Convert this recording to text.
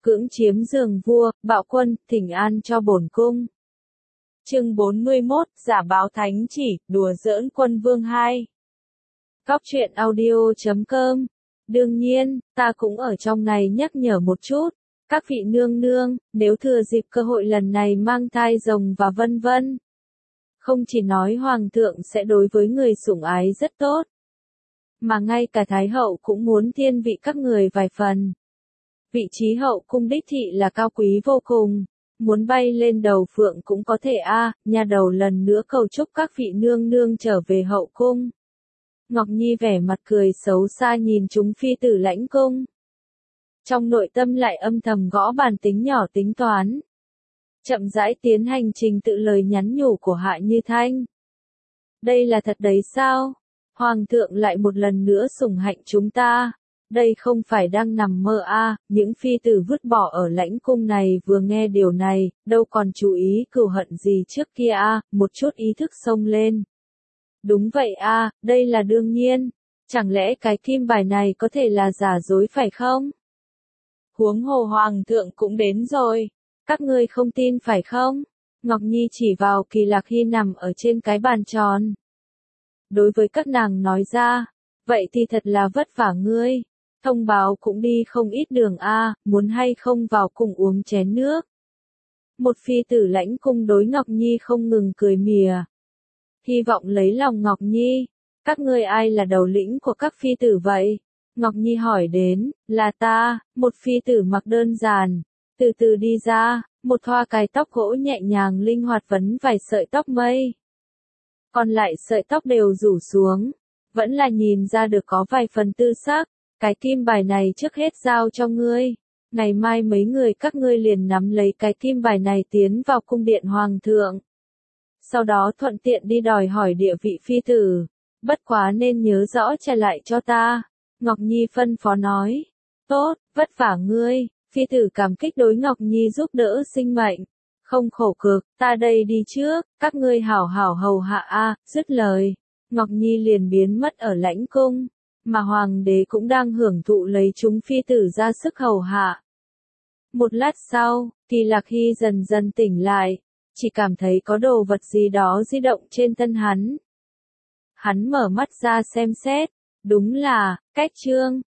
cưỡng chiếm giường vua, bạo quân, thỉnh an cho bổn cung. Chương 41, giả báo thánh chỉ, đùa giỡn quân vương 2. Góc truyện audio.com. Đương nhiên, ta cũng ở trong này nhắc nhở một chút. Các vị nương nương, nếu thừa dịp cơ hội lần này mang thai rồng và vân vân. Không chỉ nói hoàng thượng sẽ đối với người sủng ái rất tốt. Mà ngay cả thái hậu cũng muốn thiên vị các người vài phần. Vị trí hậu cung đích thị là cao quý vô cùng. Muốn bay lên đầu phượng cũng có thể nhà đầu lần nữa cầu chúc các vị nương nương trở về hậu cung. Ngọc Nhi vẻ mặt cười xấu xa nhìn chúng phi tử lãnh cung. Trong nội tâm lại âm thầm gõ bàn tính nhỏ tính toán. Chậm rãi tiến hành trình tự lời nhắn nhủ của Hạ Như Thanh. Đây là thật đấy sao? Hoàng thượng lại một lần nữa sủng hạnh chúng ta. Đây không phải đang nằm mơ những phi tử vứt bỏ ở lãnh cung này vừa nghe điều này, đâu còn chú ý cừu hận gì trước kia một chút ý thức xông lên. Đúng vậy đây là đương nhiên. Chẳng lẽ cái kim bài này có thể là giả dối phải không? Huống hồ hoàng thượng cũng đến rồi. Các ngươi không tin phải không? Ngọc Nhi chỉ vào Kỳ Lạc Hy nằm ở trên cái bàn tròn. Đối với các nàng nói ra, vậy thì thật là vất vả ngươi. Thông báo cũng đi không ít đường muốn hay không vào cùng uống chén nước. Một phi tử lãnh cung đối Ngọc Nhi không ngừng cười mỉa. Hy vọng lấy lòng Ngọc Nhi. Các ngươi ai là đầu lĩnh của các phi tử vậy? Ngọc Nhi hỏi đến, là ta, một phi tử mặc đơn giản. Từ từ đi ra, một thoa cài tóc gỗ nhẹ nhàng linh hoạt vấn vài sợi tóc mây. Còn lại sợi tóc đều rủ xuống. Vẫn là nhìn ra được có vài phần tư sắc. Cái kim bài này trước hết giao cho ngươi. Ngày mai mấy người các ngươi liền nắm lấy cái kim bài này tiến vào cung điện hoàng thượng. Sau đó thuận tiện đi đòi hỏi địa vị phi tử. Bất quá nên nhớ rõ trả lại cho ta. Ngọc Nhi phân phó nói. Tốt, vất vả ngươi. Phi tử cảm kích đối Ngọc Nhi giúp đỡ sinh mệnh. Không khổ cực, ta đây đi trước, các ngươi hảo hảo hầu hạ dứt lời. Ngọc Nhi liền biến mất ở lãnh cung. Mà hoàng đế cũng đang hưởng thụ lấy chúng phi tử ra sức hầu hạ. Một lát sau, Kỳ Lạc Hy dần dần tỉnh lại, chỉ cảm thấy có đồ vật gì đó di động trên thân hắn. Hắn mở mắt ra xem xét, đúng là, Cách Trương,